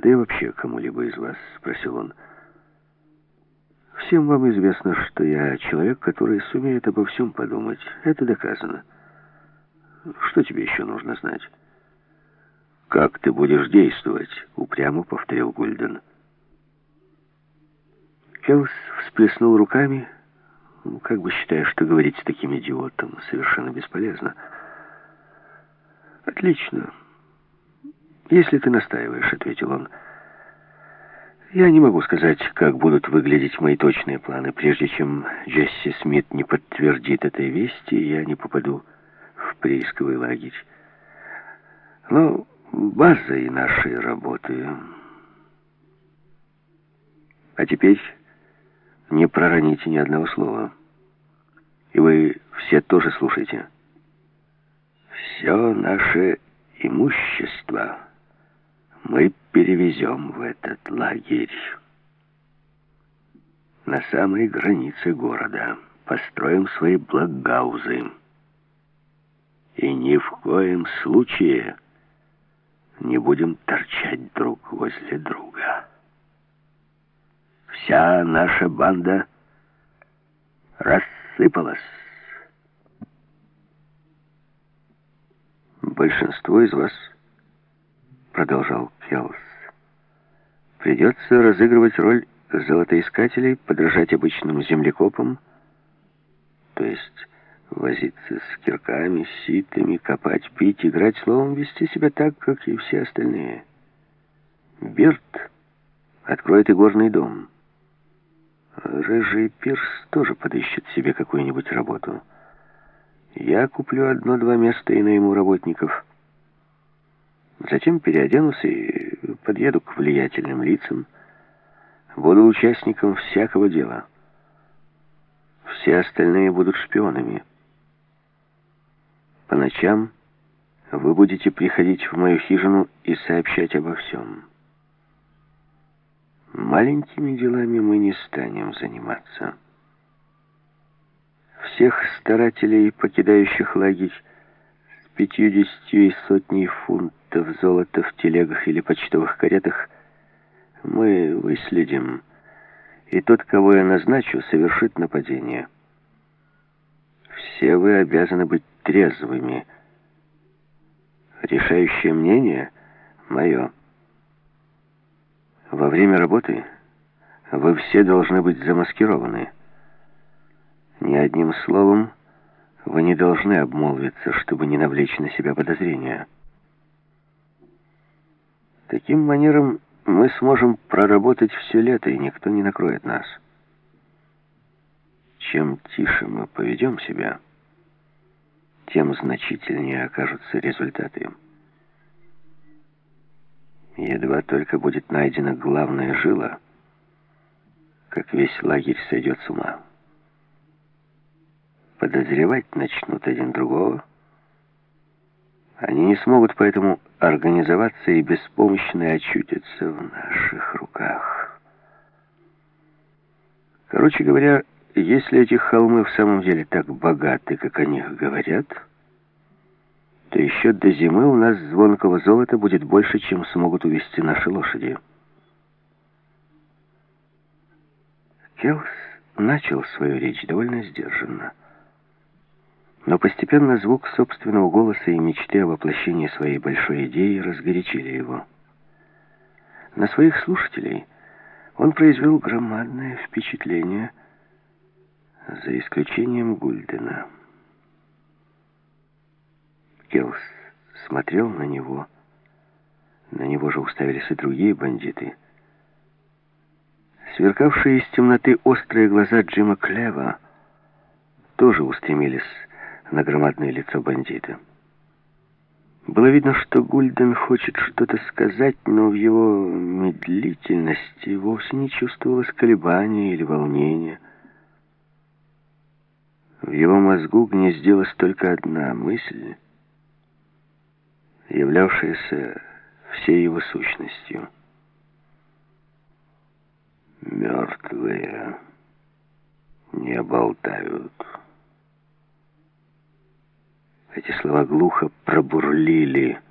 Да и вообще кому-либо из вас?» — спросил он. «Всем вам известно, что я человек, который сумеет обо всем подумать. Это доказано. Что тебе еще нужно знать?» «Как ты будешь действовать?» — упрямо повторил Гульден. Келс всплеснул руками, как бы считая, что говорить с таким идиотом совершенно бесполезно. «Отлично. Если ты настаиваешь», — ответил он. «Я не могу сказать, как будут выглядеть мои точные планы. Прежде чем Джесси Смит не подтвердит этой вести, я не попаду в приисковый лагерь. Но базой нашей работы... А теперь не пророните ни одного слова. И вы все тоже слушайте. Все наше имущество мы перевезем в этот лагерь. На самой границе города построим свои блокгаузы. И ни в коем случае не будем торчать друг возле друга. Вся наша банда рассыпалась. Большинство из вас, продолжал Келс, придется разыгрывать роль золотоискателей, подражать обычным землекопам, то есть возиться с кирками, ситами, копать, пить, играть, словом, вести себя так, как и все остальные. Бирд откроет игорный дом. Рыжий Пирс тоже подыщет себе какую-нибудь работу. Я куплю 1-2 места и найму работников. Затем переоденусь и подъеду к влиятельным лицам. Буду участником всякого дела. Все остальные будут шпионами. По ночам вы будете приходить в мою хижину и сообщать обо всем. Маленькими делами мы не станем заниматься. Всех старателей, покидающих лагерь с 50 и сотней фунтов золота в телегах или почтовых каретах, мы выследим, и тот, кого я назначу, совершит нападение. Все вы обязаны быть трезвыми. Решающее мнение мое. Во время работы вы все должны быть замаскированы. Ни одним словом вы не должны обмолвиться, чтобы не навлечь на себя подозрения. Таким манером мы сможем проработать все лето, и никто не накроет нас. Чем тише мы поведем себя, тем значительнее окажутся результаты. Едва только будет найдена главная жила, как весь лагерь сойдет с ума. Подозревать начнут один другого. Они не смогут поэтому организоваться и беспомощно очутятся в наших руках. Короче говоря, если эти холмы в самом деле так богаты, как о них говорят, то еще до зимы у нас звонкого золота будет больше, чем смогут увезти наши лошади. Келс начал свою речь довольно сдержанно. Но постепенно звук собственного голоса и мечты о воплощении своей большой идеи разгорячили его. На своих слушателей он произвел громадное впечатление, за исключением Гульдена. Келс смотрел на него же уставились и другие бандиты. Сверкавшие из темноты острые глаза Джима Клева тоже устремились на громадное лицо бандита. Было видно, что Гульден хочет что-то сказать, но в его медлительности вовсе не чувствовалось колебания или волнения. В его мозгу гнездилась только одна мысль, являвшаяся всей его сущностью. «Мертвые не болтают». Эти слова глухо пробурлили